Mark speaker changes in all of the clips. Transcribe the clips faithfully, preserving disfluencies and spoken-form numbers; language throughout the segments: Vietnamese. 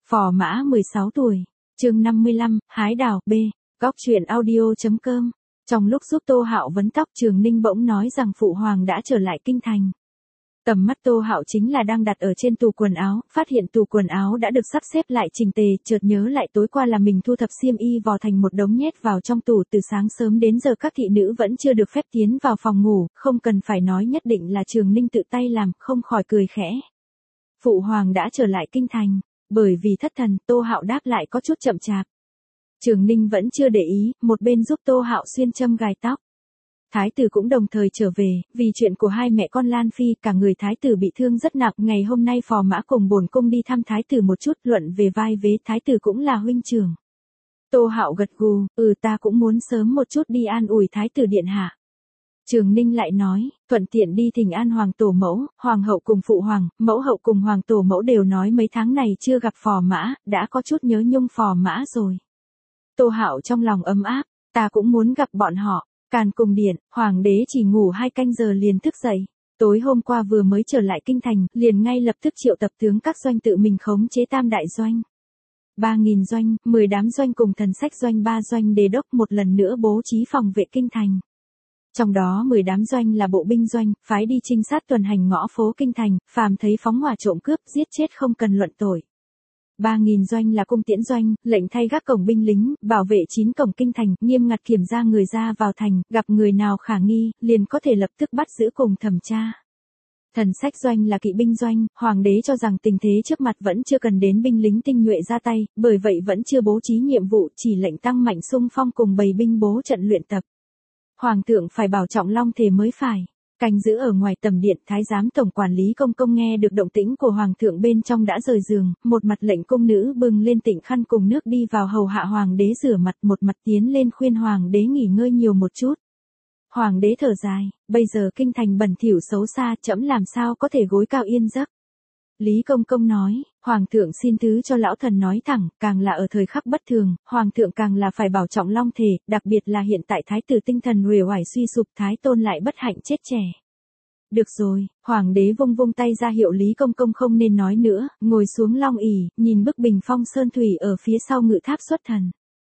Speaker 1: Phò Mã mười sáu tuổi, chương năm mươi lăm, hái đào, B, góc truyện audio.com. Trong lúc giúp Tô Hạo vấn tóc, Trường Ninh bỗng nói rằng Phụ Hoàng đã trở lại kinh thành. Tầm mắt Tô Hạo chính là đang đặt ở trên tủ quần áo, phát hiện tủ quần áo đã được sắp xếp lại chỉnh tề, chợt nhớ lại tối qua là mình thu thập xiêm y vò thành một đống nhét vào trong tủ, từ sáng sớm đến giờ các thị nữ vẫn chưa được phép tiến vào phòng ngủ, không cần phải nói nhất định là Trường Ninh tự tay làm, không khỏi cười khẽ. Phụ Hoàng đã trở lại kinh thành, bởi vì thất thần, Tô Hạo đáp lại có chút chậm chạp. Trường Ninh vẫn chưa để ý, một bên giúp Tô Hạo xuyên châm gài tóc. Thái tử cũng đồng thời trở về, vì chuyện của hai mẹ con Lan Phi, cả người thái tử bị thương rất nặng, ngày hôm nay Phò Mã cùng bổn cung đi thăm thái tử một chút, luận về vai vế, thái tử cũng là huynh trưởng. Tô Hạo gật gù, ừ ta cũng muốn sớm một chút đi an ủi thái tử điện hạ. Trường Ninh lại nói, thuận tiện đi thỉnh an hoàng tổ mẫu, hoàng hậu cùng phụ hoàng, mẫu hậu cùng hoàng tổ mẫu đều nói mấy tháng này chưa gặp Phò Mã, đã có chút nhớ nhung Phò Mã rồi. Tô Hạo trong lòng ấm áp, ta cũng muốn gặp bọn họ. Càn Cung điện, hoàng đế chỉ ngủ hai canh giờ liền thức dậy. Tối hôm qua vừa mới trở lại kinh thành, liền ngay lập tức triệu tập tướng các doanh tự mình khống chế tam đại doanh. Ba nghìn doanh, mười đám doanh cùng thần sách doanh ba doanh đế đốc một lần nữa bố trí phòng vệ kinh thành. Trong đó mười đám doanh là bộ binh doanh, phái đi trinh sát tuần hành ngõ phố kinh thành, phàm thấy phóng hỏa trộm cướp, giết chết không cần luận tội. Ba nghìn doanh là cung tiễn doanh, lệnh thay gác cổng binh lính, bảo vệ chín cổng kinh thành, nghiêm ngặt kiểm tra người ra vào thành, gặp người nào khả nghi, liền có thể lập tức bắt giữ cùng thẩm tra. Thần sách doanh là kỵ binh doanh, hoàng đế cho rằng tình thế trước mặt vẫn chưa cần đến binh lính tinh nhuệ ra tay, bởi vậy vẫn chưa bố trí nhiệm vụ, chỉ lệnh tăng mạnh xung phong cùng bầy binh bố trận luyện tập. Hoàng thượng phải bảo trọng long thể mới phải. Canh giữ ở ngoài tầm điện, thái giám tổng quản lý công công nghe được động tĩnh của hoàng thượng bên trong đã rời giường, một mặt lệnh cung nữ bưng lên tịnh khăn cùng nước đi vào hầu hạ hoàng đế rửa mặt, một mặt tiến lên khuyên hoàng đế nghỉ ngơi nhiều một chút. Hoàng đế thở dài, bây giờ kinh thành bẩn thỉu xấu xa, trẫm làm sao có thể gối cao yên giấc. Lý công công nói, hoàng thượng xin thứ cho lão thần nói thẳng, càng là ở thời khắc bất thường, hoàng thượng càng là phải bảo trọng long thể, đặc biệt là hiện tại thái tử tinh thần uể oải suy sụp, thái tôn lại bất hạnh chết trẻ. Được rồi, hoàng đế vung vung tay ra hiệu Lý công công không nên nói nữa, ngồi xuống long ỷ, nhìn bức bình phong sơn thủy ở phía sau ngự tháp xuất thần.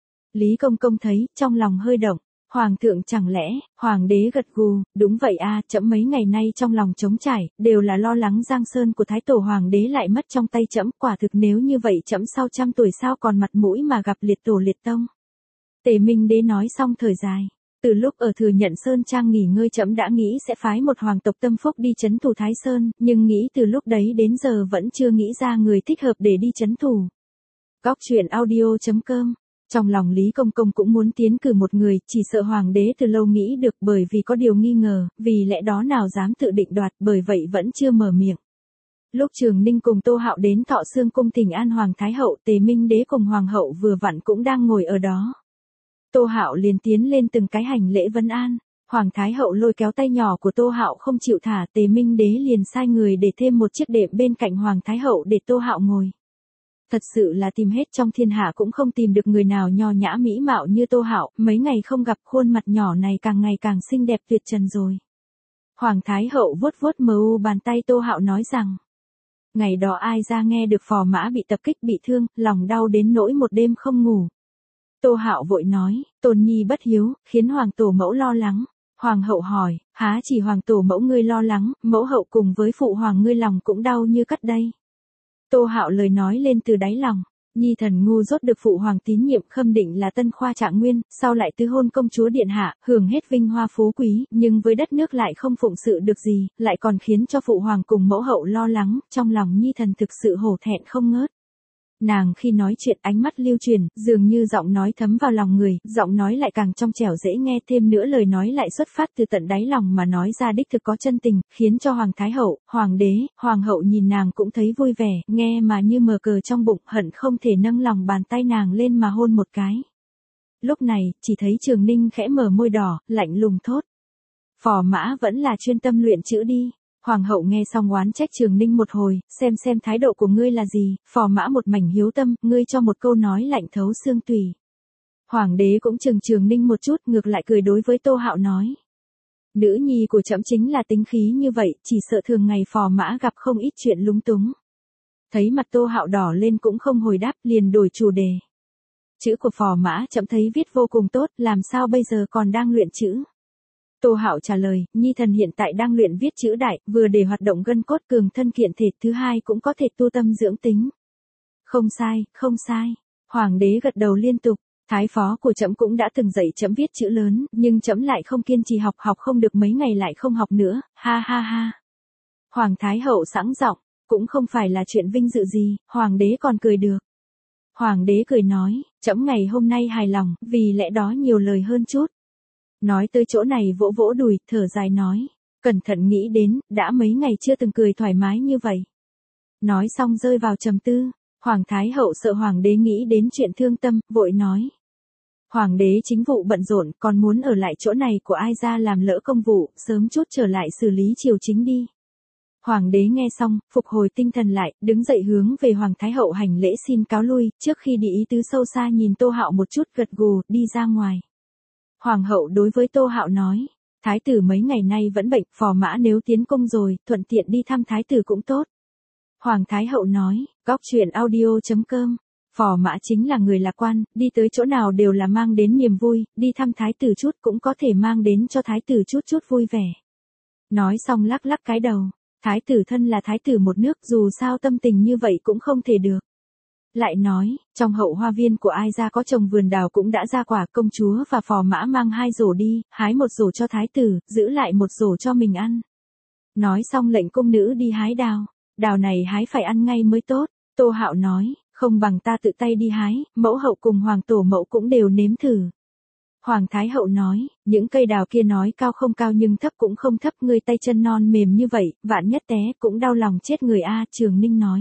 Speaker 1: Lý công công thấy, trong lòng hơi động. Hoàng thượng chẳng lẽ, hoàng đế gật gù, đúng vậy a, trẫm mấy ngày nay trong lòng trống trải, đều là lo lắng giang sơn của thái tổ hoàng đế lại mất trong tay trẫm, quả thực nếu như vậy trẫm sau trăm tuổi sao còn mặt mũi mà gặp liệt tổ liệt tông. Tề Minh đế nói xong thời dài, từ lúc ở Thừa Nhận Sơn Trang nghỉ ngơi trẫm đã nghĩ sẽ phái một hoàng tộc tâm phúc đi trấn thủ Thái Sơn, nhưng nghĩ từ lúc đấy đến giờ vẫn chưa nghĩ ra người thích hợp để đi trấn thủ. Góc truyện audio.com. Trong lòng Lý Công Công cũng muốn tiến cử một người, chỉ sợ hoàng đế từ lâu nghĩ được, bởi vì có điều nghi ngờ, vì lẽ đó nào dám tự định đoạt, bởi vậy vẫn chưa mở miệng. Lúc Trường Ninh cùng Tô Hạo đến Thọ Xương cung thỉnh an hoàng thái hậu, Tề Minh đế cùng hoàng hậu vừa vặn cũng đang ngồi ở đó. Tô Hạo liền tiến lên từng cái hành lễ vấn an, hoàng thái hậu lôi kéo tay nhỏ của Tô Hạo không chịu thả, Tề Minh đế liền sai người để thêm một chiếc đệm bên cạnh hoàng thái hậu để Tô Hạo ngồi. Thật sự là tìm hết trong thiên hạ cũng không tìm được người nào nho nhã mỹ mạo như Tô Hạo, mấy ngày không gặp khuôn mặt nhỏ này càng ngày càng xinh đẹp tuyệt trần rồi. Hoàng thái hậu vuốt vuốt mờ u bàn tay Tô Hạo nói rằng, ngày đó ai ra nghe được Phò Mã bị tập kích bị thương, lòng đau đến nỗi một đêm không ngủ. Tô Hạo vội nói, Tôn nhi bất hiếu, khiến hoàng tổ mẫu lo lắng. Hoàng hậu hỏi, há chỉ hoàng tổ mẫu ngươi lo lắng, mẫu hậu cùng với phụ hoàng ngươi lòng cũng đau như cắt đây. Tô Hạo lời nói lên từ đáy lòng, nhi thần ngu dốt được phụ hoàng tín nhiệm khâm định là tân khoa trạng nguyên, sau lại tứ hôn công chúa điện hạ, hưởng hết vinh hoa phú quý, nhưng với đất nước lại không phụng sự được gì, lại còn khiến cho phụ hoàng cùng mẫu hậu lo lắng, trong lòng nhi thần thực sự hổ thẹn không ngớt. Nàng khi nói chuyện ánh mắt lưu truyền, dường như giọng nói thấm vào lòng người, giọng nói lại càng trong trẻo dễ nghe, thêm nữa lời nói lại xuất phát từ tận đáy lòng mà nói ra đích thực có chân tình, khiến cho hoàng thái hậu, hoàng đế, hoàng hậu nhìn nàng cũng thấy vui vẻ, nghe mà như mờ cờ trong bụng, hận không thể nâng lòng bàn tay nàng lên mà hôn một cái. Lúc này, chỉ thấy Trường Ninh khẽ mở môi đỏ, lạnh lùng thốt. Phò Mã vẫn là chuyên tâm luyện chữ đi. Hoàng hậu nghe xong oán trách Trường Ninh một hồi, xem xem thái độ của ngươi là gì, Phò Mã một mảnh hiếu tâm, ngươi cho một câu nói lạnh thấu xương tùy. Hoàng đế cũng chừng Trường Ninh một chút, ngược lại cười đối với Tô Hạo nói. Nữ nhi của trẫm chính là tính khí như vậy, chỉ sợ thường ngày Phò Mã gặp không ít chuyện lúng túng. Thấy mặt Tô Hạo đỏ lên cũng không hồi đáp, liền đổi chủ đề. Chữ của Phò Mã chậm thấy viết vô cùng tốt, làm sao bây giờ còn đang luyện chữ? Tô Hạo trả lời, nhi thần hiện tại đang luyện viết chữ đại, vừa để hoạt động gân cốt cường thân kiện thể, thứ hai cũng có thể tu tâm dưỡng tính. Không sai, không sai. Hoàng đế gật đầu liên tục. Thái phó của trẫm cũng đã từng dạy trẫm viết chữ lớn, nhưng trẫm lại không kiên trì học, học không được mấy ngày lại không học nữa, ha ha ha. Hoàng Thái Hậu sẵn giọng, cũng không phải là chuyện vinh dự gì, hoàng đế còn cười được. Hoàng đế cười nói, trẫm ngày hôm nay hài lòng, vì lẽ đó nhiều lời hơn chút. Nói tới chỗ này vỗ vỗ đùi, thở dài nói, cẩn thận nghĩ đến, đã mấy ngày chưa từng cười thoải mái như vậy. Nói xong rơi vào trầm tư, Hoàng Thái Hậu sợ hoàng đế nghĩ đến chuyện thương tâm, vội nói. Hoàng đế chính vụ bận rộn, còn muốn ở lại chỗ này của ai ra làm lỡ công vụ, sớm chút trở lại xử lý triều chính đi. Hoàng đế nghe xong, phục hồi tinh thần lại, đứng dậy hướng về Hoàng Thái Hậu hành lễ xin cáo lui, trước khi đi ý tứ sâu xa nhìn Tô Hạo một chút gật gù, đi ra ngoài. Hoàng hậu đối với Tô Hạo nói, thái tử mấy ngày nay vẫn bệnh, Phò Mã nếu tiến cung rồi, thuận tiện đi thăm thái tử cũng tốt. Hoàng Thái Hậu nói, góc chuyện audio chấm com, Phò Mã chính là người lạc quan, đi tới chỗ nào đều là mang đến niềm vui, đi thăm thái tử chút cũng có thể mang đến cho thái tử chút chút vui vẻ. Nói xong lắc lắc cái đầu, thái tử thân là thái tử một nước, dù sao tâm tình như vậy cũng không thể được. Lại nói, trong hậu hoa viên của ai ra có trồng vườn đào cũng đã ra quả, công chúa và Phò Mã mang hai rổ đi, hái một rổ cho thái tử, giữ lại một rổ cho mình ăn. Nói xong lệnh cung nữ đi hái đào, đào này hái phải ăn ngay mới tốt. Tô Hạo nói, không bằng ta tự tay đi hái, mẫu hậu cùng hoàng tổ mẫu cũng đều nếm thử. Hoàng Thái Hậu nói, những cây đào kia nói cao không cao nhưng thấp cũng không thấp, người tay chân non mềm như vậy, vạn nhất té cũng đau lòng chết người a. Trường Ninh nói.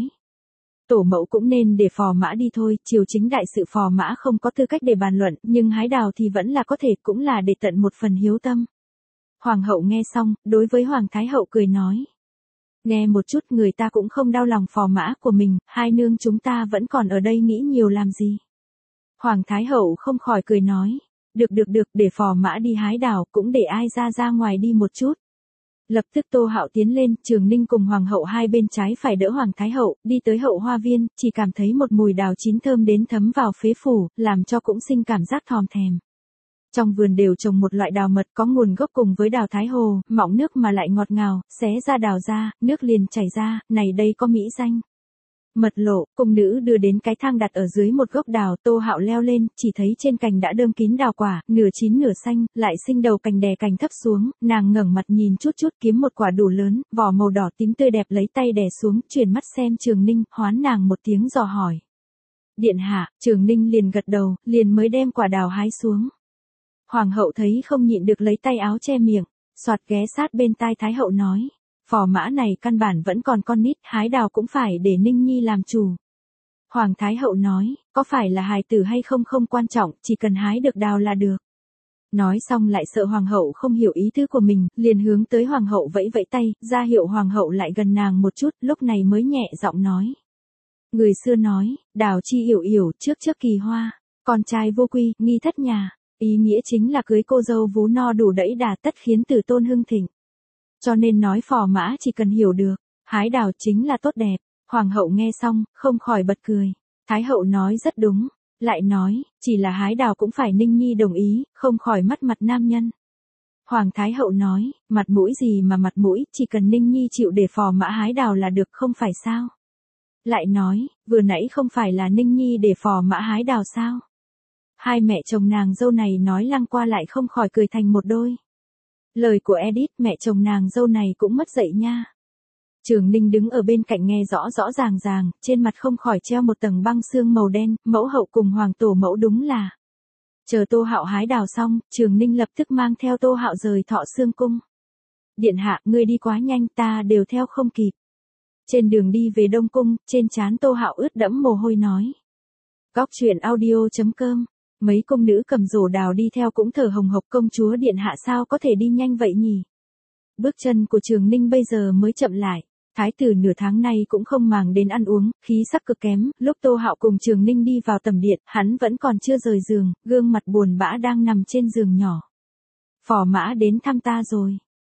Speaker 1: Tổ mẫu cũng nên để Phò Mã đi thôi, triều chính đại sự Phò Mã không có tư cách để bàn luận, nhưng hái đào thì vẫn là có thể, cũng là để tận một phần hiếu tâm. Hoàng hậu nghe xong, đối với Hoàng Thái Hậu cười nói. Nghe một chút, người ta cũng không đau lòng Phò Mã của mình, hai nương chúng ta vẫn còn ở đây nghĩ nhiều làm gì. Hoàng Thái Hậu không khỏi cười nói. Được được được, để Phò Mã đi hái đào, cũng để ai ra ra ngoài đi một chút. Lập tức Tô Hạo tiến lên, Trường Ninh cùng Hoàng hậu hai bên trái phải đỡ Hoàng Thái Hậu, đi tới hậu hoa viên, chỉ cảm thấy một mùi đào chín thơm đến thấm vào phế phủ, làm cho cũng sinh cảm giác thòm thèm. Trong vườn đều trồng một loại đào mật có nguồn gốc cùng với đào Thái Hồ, mọng nước mà lại ngọt ngào, xé ra đào ra, nước liền chảy ra, này đây có mỹ danh. Mật lộ, cung nữ đưa đến cái thang đặt ở dưới một gốc đào, Tô Hạo leo lên, chỉ thấy trên cành đã đơm kín đào quả, nửa chín nửa xanh, lại sinh đầu cành đè cành thấp xuống, nàng ngẩng mặt nhìn chút chút kiếm một quả đủ lớn, vỏ màu đỏ tím tươi đẹp lấy tay đè xuống, chuyển mắt xem Trường Ninh, hoán nàng một tiếng dò hỏi. Điện hạ, Trường Ninh liền gật đầu, liền mới đem quả đào hái xuống. Hoàng hậu thấy không nhịn được lấy tay áo che miệng, soạt ghé sát bên tai Thái Hậu nói. Phò Mã này căn bản vẫn còn con nít, hái đào cũng phải để Ninh Nhi làm chủ. Hoàng Thái Hậu nói, có phải là hài tử hay không không quan trọng, chỉ cần hái được đào là được. Nói xong lại sợ Hoàng hậu không hiểu ý tứ của mình, liền hướng tới Hoàng hậu vẫy vẫy tay, ra hiệu Hoàng hậu lại gần nàng một chút, lúc này mới nhẹ giọng nói. Người xưa nói, đào chi yểu yểu, trước trước kỳ hoa, con trai vô quy, nghi thất nhà, ý nghĩa chính là cưới cô dâu vú no đủ đẫy đà tất khiến tử tôn hưng thịnh. Cho nên nói Phò Mã chỉ cần hiểu được, hái đào chính là tốt đẹp. Hoàng hậu nghe xong, không khỏi bật cười. Thái hậu nói rất đúng, lại nói, chỉ là hái đào cũng phải Ninh Nhi đồng ý, không khỏi mất mặt nam nhân. Hoàng Thái hậu nói, mặt mũi gì mà mặt mũi, chỉ cần Ninh Nhi chịu để Phò Mã hái đào là được không phải sao. Lại nói, vừa nãy không phải là Ninh Nhi để Phò Mã hái đào sao. Hai mẹ chồng nàng dâu này nói lăng qua lại không khỏi cười thành một đôi. Lời của Edith, mẹ chồng nàng dâu này cũng mất dạy nha. Trường Ninh đứng ở bên cạnh nghe rõ rõ ràng ràng, trên mặt không khỏi treo một tầng băng xương màu đen, mẫu hậu cùng hoàng tổ mẫu đúng là. Chờ Tô Hạo hái đào xong, Trường Ninh lập tức mang theo Tô Hạo rời Thọ Xương cung. Điện hạ, ngươi đi quá nhanh, ta đều theo không kịp. Trên đường đi về Đông cung, trên trán Tô Hạo ướt đẫm mồ hôi nói. Góc chuyện audio chấm com. Mấy cung nữ cầm rổ đào đi theo cũng thở hồng hộc, công chúa điện hạ sao có thể đi nhanh vậy nhỉ? Bước chân của Trường Ninh bây giờ mới chậm lại. Thái tử nửa tháng nay cũng không màng đến ăn uống, khí sắc cực kém, lúc Tô Hạo cùng Trường Ninh đi vào tầm điện, hắn vẫn còn chưa rời giường, gương mặt buồn bã đang nằm trên giường nhỏ. Phò Mã đến thăm ta rồi.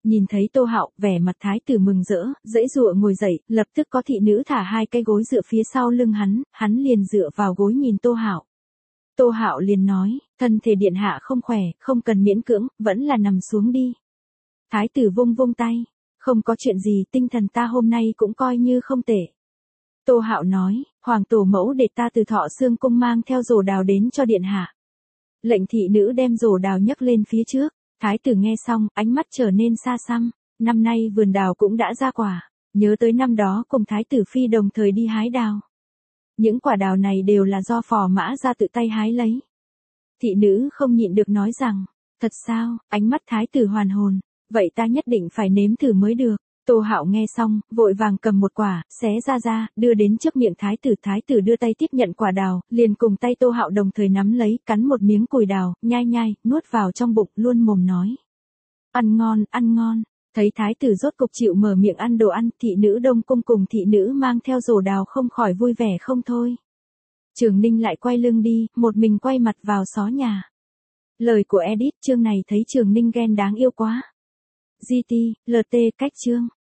Speaker 1: Nhìn thấy Tô Hạo, vẻ mặt thái tử mừng rỡ, dãy dụa ngồi dậy, lập tức có thị nữ thả hai cái gối dựa phía sau lưng hắn, hắn liền dựa vào gối nhìn Tô Hạo. Tô Hạo liền nói, thân thể điện hạ không khỏe, không cần miễn cưỡng, vẫn là nằm xuống đi. Thái tử vung vung tay, không có chuyện gì, tinh thần ta hôm nay cũng coi như không tệ. Tô Hạo nói, hoàng tổ mẫu để ta từ Thọ Xương cung mang theo rổ đào đến cho điện hạ. Lệnh thị nữ đem rổ đào nhấc lên phía trước, thái tử nghe xong, ánh mắt trở nên xa xăm, năm nay vườn đào cũng đã ra quả, nhớ tới năm đó cùng thái tử phi đồng thời đi hái đào. Những quả đào này đều là do phò mã ra tự tay hái lấy. Thị nữ không nhịn được nói rằng, thật sao, ánh mắt thái tử hoàn hồn, vậy ta nhất định phải nếm thử mới được. Tô Hạo nghe xong, vội vàng cầm một quả, xé ra ra, đưa đến trước miệng thái tử. Thái tử đưa tay tiếp nhận quả đào, liền cùng tay Tô Hạo đồng thời nắm lấy, cắn một miếng cùi đào, nhai nhai, nuốt vào trong bụng, luôn mồm nói. Ăn ngon, ăn ngon. Thấy thái tử rốt cục chịu mở miệng ăn đồ ăn, thị nữ Đông cung cùng thị nữ mang theo rổ đào không khỏi vui vẻ không thôi. Trường Ninh lại quay lưng đi, một mình quay mặt vào xó nhà. Lời của edit chương này thấy Trường Ninh ghen đáng yêu quá. giê tê, lờ tê cách chương.